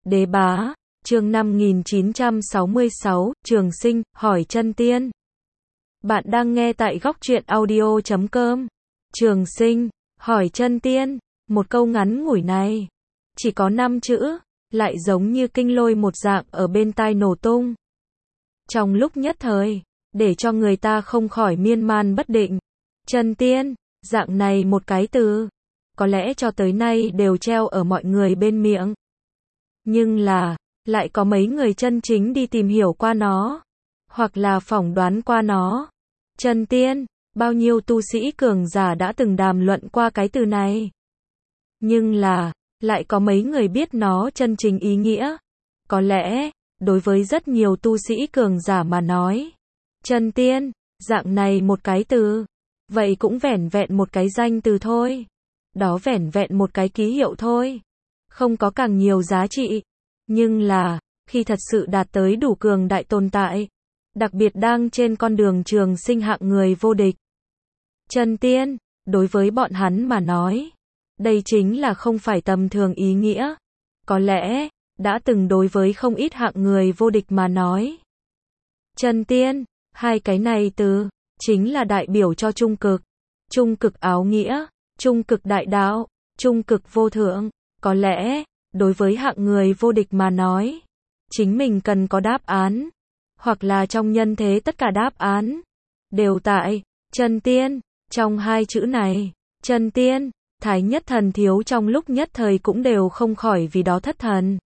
Đế bá, chương 5966, Trường Sinh, hỏi chân tiên. Bạn đang nghe tại góc truyện audio.com. Trường Sinh, hỏi chân tiên, một câu ngắn ngủi này, chỉ có 5 chữ, lại giống như kinh lôi một dạng ở bên tai nổ tung. Trong lúc nhất thời, để cho người ta không khỏi miên man bất định. Chân tiên, dạng này một cái từ, có lẽ cho tới nay đều treo ở mọi người bên miệng. Nhưng là, lại có mấy người chân chính đi tìm hiểu qua nó, hoặc là phỏng đoán qua nó. Chân tiên, bao nhiêu tu sĩ cường giả đã từng đàm luận qua cái từ này. Nhưng là, lại có mấy người biết nó chân chính ý nghĩa. Có lẽ, đối với rất nhiều tu sĩ cường giả mà nói, chân tiên, dạng này một cái từ, vậy cũng vẻn vẹn một cái danh từ thôi. Đó vẻn vẹn một cái ký hiệu thôi. Không có càng nhiều giá trị. Nhưng là, khi thật sự đạt tới đủ cường đại tồn tại, đặc biệt đang trên con đường trường sinh hạng người vô địch. Chân tiên, đối với bọn hắn mà nói, đây chính là không phải tầm thường ý nghĩa. Có lẽ, đã từng đối với không ít hạng người vô địch mà nói. Chân tiên, hai cái này từ, chính là đại biểu cho trung cực áo nghĩa, trung cực đại đạo, trung cực vô thượng. Có lẽ, đối với hạng người vô địch mà nói, chính mình cần có đáp án, hoặc là trong nhân thế tất cả đáp án, đều tại, chân tiên, trong hai chữ này, chân tiên, Thái Nhất Thần Thiếu trong lúc nhất thời cũng đều không khỏi vì đó thất thần.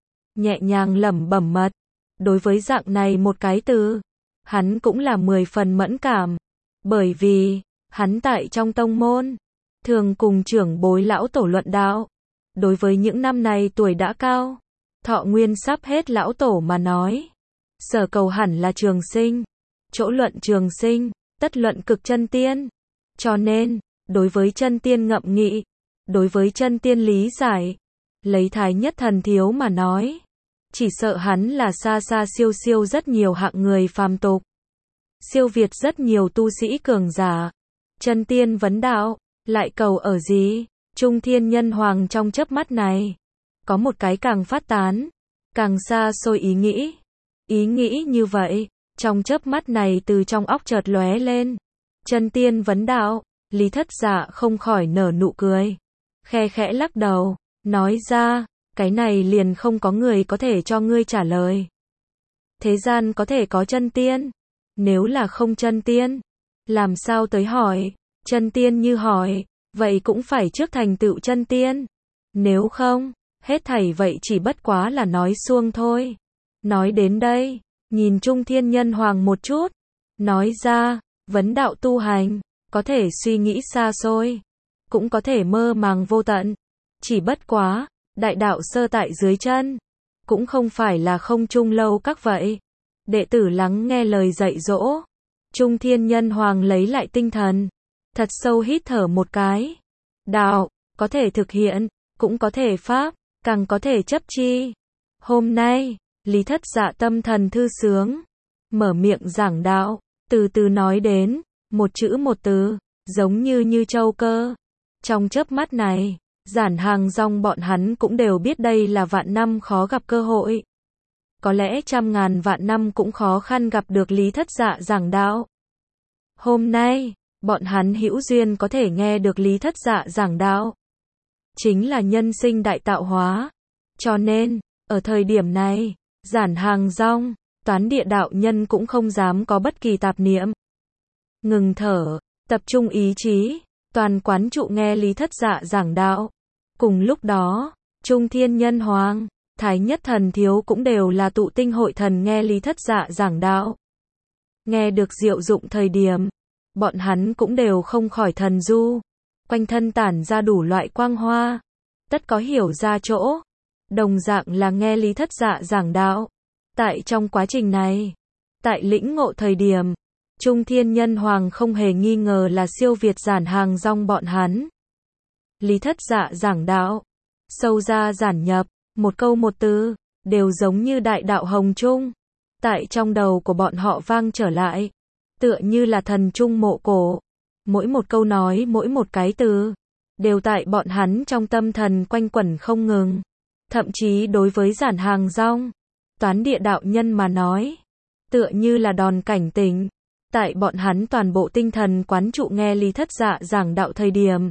Nhẹ nhàng lẩm bẩm mật, đối với dạng này một cái từ, hắn cũng là 10 phần mẫn cảm, bởi vì, hắn tại trong tông môn, thường cùng trưởng bối lão tổ luận đạo. Đối với những năm này tuổi đã cao, thọ nguyên sắp hết lão tổ mà nói, sở cầu hẳn là trường sinh, chỗ luận trường sinh, tất luận cực chân tiên. Cho nên, đối với chân tiên ngậm nghị, đối với chân tiên lý giải, lấy Thái Nhất Thần Thiếu mà nói, chỉ sợ hắn là xa xa siêu siêu rất nhiều hạng người phàm tục, siêu việt rất nhiều tu sĩ cường giả. Chân tiên vấn đạo, lại cầu ở gì? Trung Thiên Nhân Hoàng trong chớp mắt này, có một cái càng phát tán, càng xa xôi ý nghĩ. Ý nghĩ như vậy, trong chớp mắt này từ trong óc chợt lóe lên. Chân tiên vấn đạo, Lý Thất Dạ không khỏi nở nụ cười, khe khẽ lắc đầu, nói ra, cái này liền không có người có thể cho ngươi trả lời. Thế gian có thể có chân tiên, nếu là không chân tiên, làm sao tới hỏi? Chân tiên như hỏi, vậy cũng phải trước thành tựu chân tiên. Nếu không, hết thảy vậy chỉ bất quá là nói suông thôi. Nói đến đây, nhìn Trung Thiên Nhân Hoàng một chút, nói ra, vấn đạo tu hành, có thể suy nghĩ xa xôi, cũng có thể mơ màng vô tận. Chỉ bất quá, đại đạo sơ tại dưới chân, cũng không phải là không trung lâu các vậy. Đệ tử lắng nghe lời dạy dỗ. Trung Thiên Nhân Hoàng lấy lại tinh thần, thật sâu hít thở một cái. Đạo, có thể thực hiện, cũng có thể pháp, càng có thể chấp chi. Hôm nay, Lý Thất Dạ tâm thần thư sướng, mở miệng giảng đạo, từ từ nói đến, một chữ một từ, giống như châu cơ. Trong chớp mắt này, Giản Hàng Dong bọn hắn cũng đều biết đây là vạn năm khó gặp cơ hội. Có lẽ trăm ngàn vạn năm cũng khó khăn gặp được Lý Thất Dạ giảng đạo. Hôm nay, bọn hắn hữu duyên có thể nghe được Lý Thất Dạ giảng đạo, chính là nhân sinh đại tạo hóa. Cho nên, ở thời điểm này, Giản Hàng Dong, Toán Địa đạo nhân cũng không dám có bất kỳ tạp niệm. Ngừng thở, tập trung ý chí, toàn quán trụ nghe Lý Thất Dạ giảng đạo. Cùng lúc đó, Trung Thiên Nhân Hoàng, Thái Nhất Thần Thiếu cũng đều là tụ tinh hội thần nghe Lý Thất Dạ giảng đạo. Nghe được diệu dụng thời điểm, bọn hắn cũng đều không khỏi thần du, quanh thân tản ra đủ loại quang hoa, tất có hiểu ra chỗ. Đồng dạng là nghe Lý Thất Dạ giảng đạo. Tại trong quá trình này, tại lĩnh ngộ thời điểm, Trung Thiên Nhân Hoàng không hề nghi ngờ là siêu việt Giản Hàng Dong bọn hắn. Lý Thất Dạ giảng đạo, sâu ra giản nhập, một câu một từ, đều giống như đại đạo hồng trung. Tại trong đầu của bọn họ vang trở lại, tựa như là thần trung mộ cổ. Mỗi một câu nói, mỗi một cái từ, đều tại bọn hắn trong tâm thần quanh quẩn không ngừng. Thậm chí đối với Giản Hàng Rong, Toán Địa đạo nhân mà nói, tựa như là đòn cảnh tỉnh. Tại bọn hắn toàn bộ tinh thần quán trụ nghe Lý Thất Dạ giảng đạo thời điểm.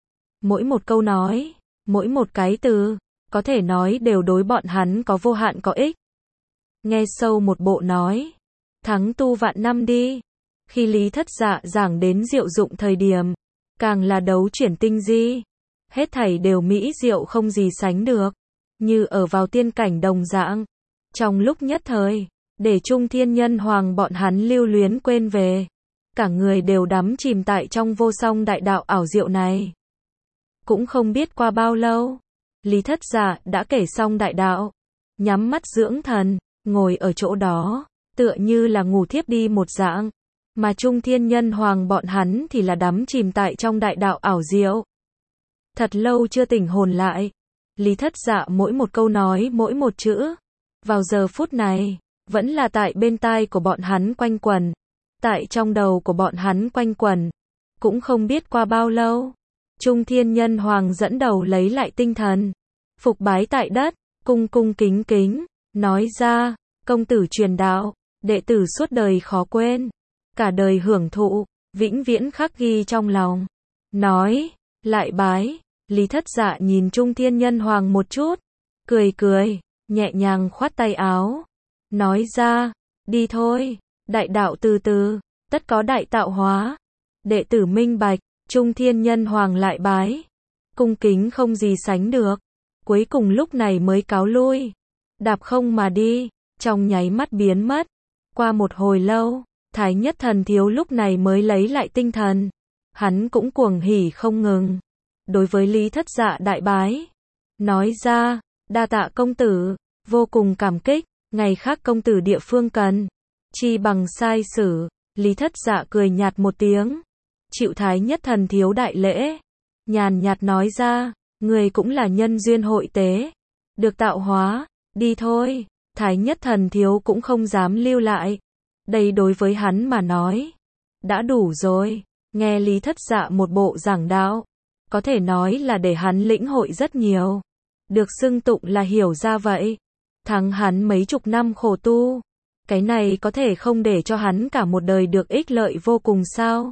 Mỗi một câu nói, mỗi một cái từ, có thể nói đều đối bọn hắn có vô hạn có ích. Nghe sâu một bộ nói, thắng tu vạn năm đi. Khi Lý Thất Dạ giảng đến diệu dụng thời điểm, càng là đấu chuyển tinh di. Hết thảy đều mỹ diệu không gì sánh được, như ở vào tiên cảnh đồng dạng. Trong lúc nhất thời, để Trung Thiên Nhân Hoàng bọn hắn lưu luyến quên về. Cả người đều đắm chìm tại trong vô song đại đạo ảo diệu này. Cũng không biết qua bao lâu, Lý Thất Dạ đã kể xong đại đạo, nhắm mắt dưỡng thần, ngồi ở chỗ đó, tựa như là ngủ thiếp đi một dạng. Mà Trung Thiên Nhân Hoàng bọn hắn thì là đắm chìm tại trong đại đạo ảo diệu. Thật lâu chưa tỉnh hồn lại. Lý Thất Dạ mỗi một câu nói mỗi một chữ, vào giờ phút này, vẫn là tại bên tai của bọn hắn quanh quẩn, tại trong đầu của bọn hắn quanh quẩn. Cũng không biết qua bao lâu, Trung Thiên Nhân Hoàng dẫn đầu lấy lại tinh thần, phục bái tại đất, cung cung kính kính, nói ra, công tử truyền đạo, đệ tử suốt đời khó quên, cả đời hưởng thụ, vĩnh viễn khắc ghi trong lòng. Nói, lại bái. Lý Thất Dạ nhìn Trung Thiên Nhân Hoàng một chút, cười cười, nhẹ nhàng khoát tay áo, nói ra, đi thôi, đại đạo từ từ, tất có đại tạo hóa. Đệ tử minh bạch. Trung Thiên Nhân Hoàng lại bái, cung kính không gì sánh được, cuối cùng lúc này mới cáo lui, đạp không mà đi, trong nháy mắt biến mất. Qua một hồi lâu, Thái Nhất Thần Thiếu lúc này mới lấy lại tinh thần, hắn cũng cuồng hỉ không ngừng. Đối với Lý Thất Dạ đại bái, nói ra, đa tạ công tử, vô cùng cảm kích, ngày khác công tử địa phương cần, chi bằng sai sử. Lý Thất Dạ cười nhạt một tiếng, chịu Thái Nhất Thần Thiếu đại lễ, nhàn nhạt nói ra, người cũng là nhân duyên hội tế, được tạo hóa, đi thôi. Thái Nhất Thần Thiếu cũng không dám lưu lại, đây đối với hắn mà nói, đã đủ rồi. Nghe Lý Thất Dạ một bộ giảng đạo, có thể nói là để hắn lĩnh hội rất nhiều, được xưng tụng là hiểu ra vậy. Thắng hắn mấy chục năm khổ tu, cái này có thể không để cho hắn cả một đời được ích lợi vô cùng sao?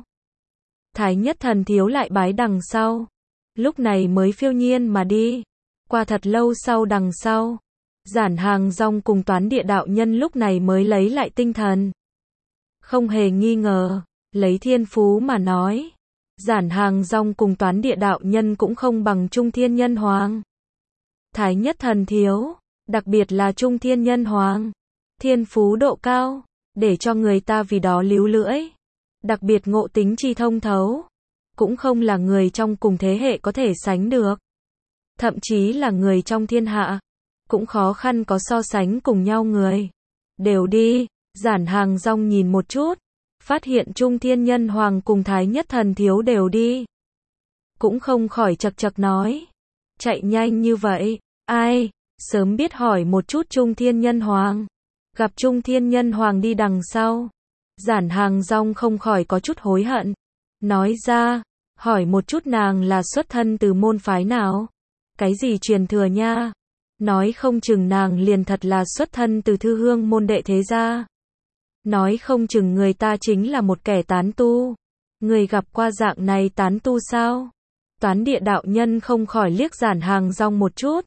Thái Nhất Thần Thiếu lại bái đằng sau, lúc này mới phiêu nhiên mà đi. Qua thật lâu sau đằng sau, Giản Hàng Rong cùng Toán Địa đạo nhân lúc này mới lấy lại tinh thần. Không hề nghi ngờ, lấy thiên phú mà nói, Giản Hàng Rong cùng Toán Địa đạo nhân cũng không bằng Trung Thiên Nhân Hoàng. Thái Nhất Thần Thiếu, đặc biệt là Trung Thiên Nhân Hoàng, thiên phú độ cao, để cho người ta vì đó líu lưỡi. Đặc biệt ngộ tính chi thông thấu, cũng không là người trong cùng thế hệ có thể sánh được. Thậm chí là người trong thiên hạ, cũng khó khăn có so sánh cùng nhau người. Đều đi. Giản Hàng Rong nhìn một chút, phát hiện Trung Thiên Nhân Hoàng cùng Thái Nhất Thần Thiếu đều đi. Cũng không khỏi chật chật nói, chạy nhanh như vậy, ai, sớm biết hỏi một chút Trung Thiên Nhân Hoàng. Gặp Trung Thiên Nhân Hoàng đi đằng sau, Giản Hàng Rong không khỏi có chút hối hận, nói ra, hỏi một chút nàng là xuất thân từ môn phái nào, cái gì truyền thừa nha, nói không chừng nàng liền thật là xuất thân từ Thư Hương môn đệ thế gia. Nói không chừng người ta chính là một kẻ tán tu. Người gặp qua dạng này tán tu sao? Toán Địa đạo nhân không khỏi liếc Giản Hàng Rong một chút.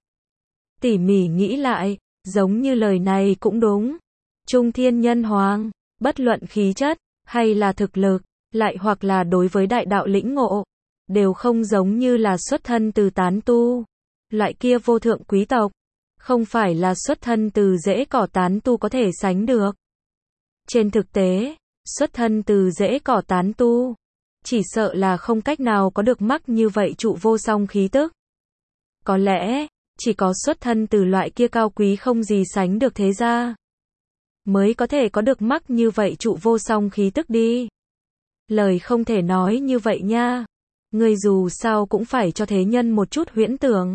Tỉ mỉ nghĩ lại, giống như lời này cũng đúng. Trung Thiên Nhân Hoàng, bất luận khí chất, hay là thực lực, lại hoặc là đối với đại đạo lĩnh ngộ, đều không giống như là xuất thân từ tán tu. Loại kia vô thượng quý tộc, không phải là xuất thân từ rễ cỏ tán tu có thể sánh được. Trên thực tế, xuất thân từ rễ cỏ tán tu, chỉ sợ là không cách nào có được mắc như vậy trụ vô song khí tức. Có lẽ, chỉ có xuất thân từ loại kia cao quý không gì sánh được thế gia, mới có thể có được mắc như vậy trụ vô song khí tức đi. Lời không thể nói như vậy nha. Người dù sao cũng phải cho thế nhân một chút huyễn tưởng.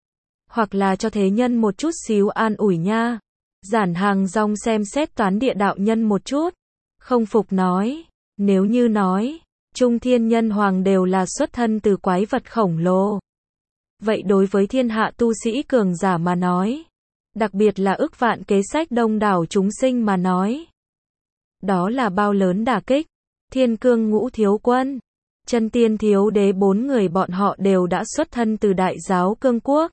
Hoặc là cho thế nhân một chút xíu an ủi nha. Giản Hàng Rong xem xét Toán Địa đạo nhân một chút, không phục nói, nếu như nói, Trung Thiên Nhân Hoàng đều là xuất thân từ quái vật khổng lồ, Vậy đối với thiên hạ tu sĩ cường giả mà nói, đặc biệt là ức vạn kế sách đông đảo chúng sinh mà nói, đó là bao lớn đả kích. Thiên Cương Ngũ Thiếu Quân, Chân Tiên Thiếu Đế 4 người bọn họ đều đã xuất thân từ Đại Giáo Cương Quốc,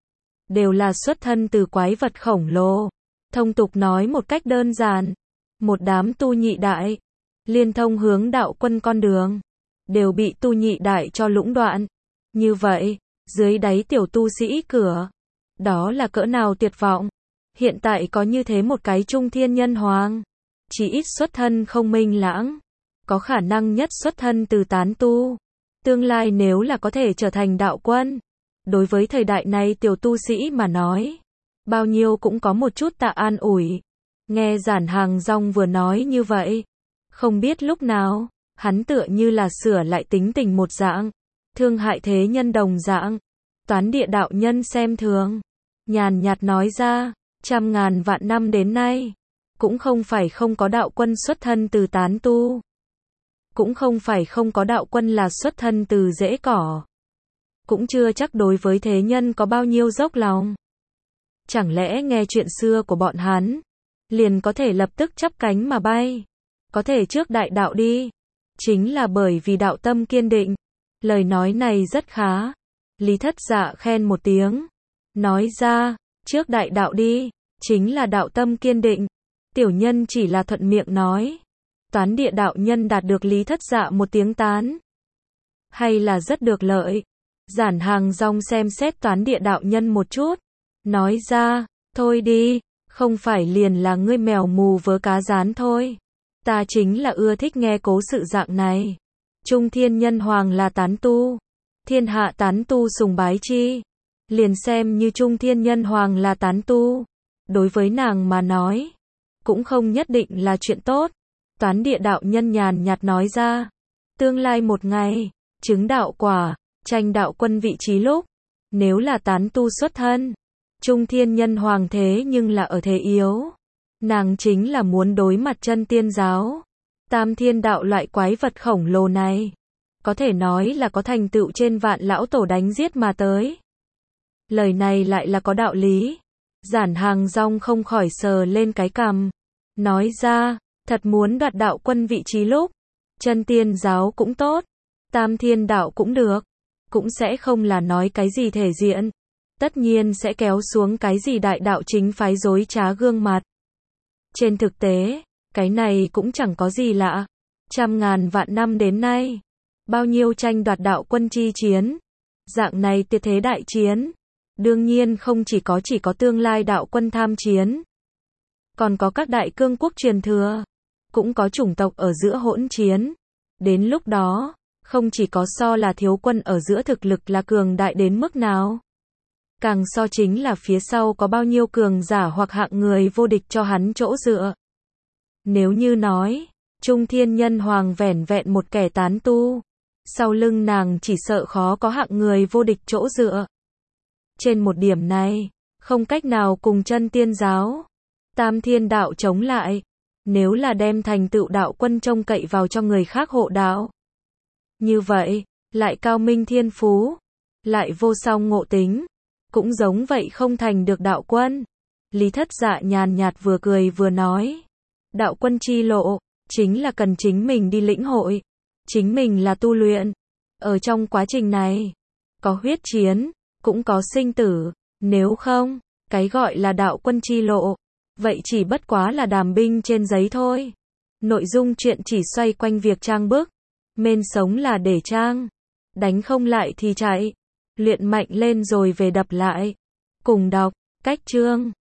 đều là xuất thân từ quái vật khổng lồ. Thông tục nói một cách đơn giản, một đám tu nhị đại, liên thông hướng đạo quân con đường, đều bị tu nhị đại cho lũng đoạn. Như vậy, dưới đáy tiểu tu sĩ cửa, đó là cỡ nào tuyệt vọng. Hiện tại có như thế một cái trung thiên nhân hoàng, chỉ ít xuất thân không minh lãng, có khả năng nhất xuất thân từ tán tu. Tương lai nếu là có thể trở thành đạo quân, đối với thời đại này tiểu tu sĩ mà nói, bao nhiêu cũng có một chút tạ an ủi. Nghe Giản Hàng Rong vừa nói như vậy, không biết lúc nào, hắn tựa như là sửa lại tính tình một dạng, thương hại thế nhân đồng dạng. Toán Địa đạo nhân xem thường, nhàn nhạt nói ra, trăm ngàn vạn năm đến nay, cũng không phải không có đạo quân xuất thân từ tán tu, cũng không phải không có đạo quân là xuất thân từ rễ cỏ, cũng chưa chắc đối với thế nhân có bao nhiêu dốc lòng. Chẳng lẽ nghe chuyện xưa của bọn hắn, liền có thể lập tức chắp cánh mà bay, có thể trước đại đạo đi, chính là bởi vì đạo tâm kiên định. Lời nói này rất khá. Lý Thất Dạ khen một tiếng, nói ra, trước đại đạo đi, chính là đạo tâm kiên định. Tiểu nhân chỉ là thuận miệng nói. Toán Địa đạo nhân đạt được Lý Thất Dạ một tiếng tán, hay là rất được lợi. Giản Hàng Rong xem xét Toán Địa đạo nhân một chút, nói ra, thôi đi, không phải liền là ngươi mèo mù vớ cá rán thôi. Ta chính là ưa thích nghe cố sự dạng này. Trung thiên nhân hoàng là tán tu, thiên hạ tán tu sùng bái chi, liền xem như trung thiên nhân hoàng là tán tu, đối với nàng mà nói, cũng không nhất định là chuyện tốt. Toán Địa đạo nhân nhàn nhạt nói ra, tương lai một ngày, chứng đạo quả, tranh đạo quân vị trí lúc, nếu là tán tu xuất thân, trung thiên nhân hoàng thế nhưng là ở thế yếu, nàng chính là muốn đối mặt Chân Tiên giáo, Tam Thiên đạo loại quái vật khổng lồ này, có thể nói là có thành tựu trên vạn lão tổ đánh giết mà tới. Lời này lại là có đạo lý. Giản Hàng Rong không khỏi sờ lên cái cằm, nói ra, thật muốn đoạt đạo quân vị trí lúc, Chân Tiên giáo cũng tốt, Tam Thiên đạo cũng được, cũng sẽ không là nói cái gì thể diện, tất nhiên sẽ kéo xuống cái gì đại đạo chính phái dối trá gương mặt. Trên thực tế, cái này cũng chẳng có gì lạ. Trăm ngàn vạn năm đến nay, bao nhiêu tranh đoạt đạo quân chi chiến, dạng này tuyệt thế đại chiến, đương nhiên không chỉ có tương lai đạo quân tham chiến, còn có các đại cương quốc truyền thừa, cũng có chủng tộc ở giữa hỗn chiến. Đến lúc đó, không chỉ có so là thiếu quân ở giữa thực lực là cường đại đến mức nào, càng so chính là phía sau có bao nhiêu cường giả hoặc hạng người vô địch cho hắn chỗ dựa. Nếu như nói, Trung Thiên Nhân Hoàng vẻn vẹn một kẻ tán tu, sau lưng nàng chỉ sợ khó có hạng người vô địch chỗ dựa. Trên một điểm này, không cách nào cùng Chân Tiên giáo, Tam Thiên đạo chống lại. Nếu là đem thành tựu đạo quân trông cậy vào cho người khác hộ đạo, như vậy, lại cao minh thiên phú, lại vô song ngộ tính, cũng giống vậy không thành được đạo quân. Lý Thất Dạ nhàn nhạt vừa cười vừa nói, đạo quân chi lộ, chính là cần chính mình đi lĩnh hội, chính mình là tu luyện. Ở trong quá trình này, có huyết chiến, cũng có sinh tử, nếu không, cái gọi là đạo quân chi lộ, vậy chỉ bất quá là đàm binh trên giấy thôi. Nội dung chuyện chỉ xoay quanh việc trang bức, men sống là để trang, đánh không lại thì chạy, luyện mạnh lên rồi về đập lại. Cùng đọc, cách chương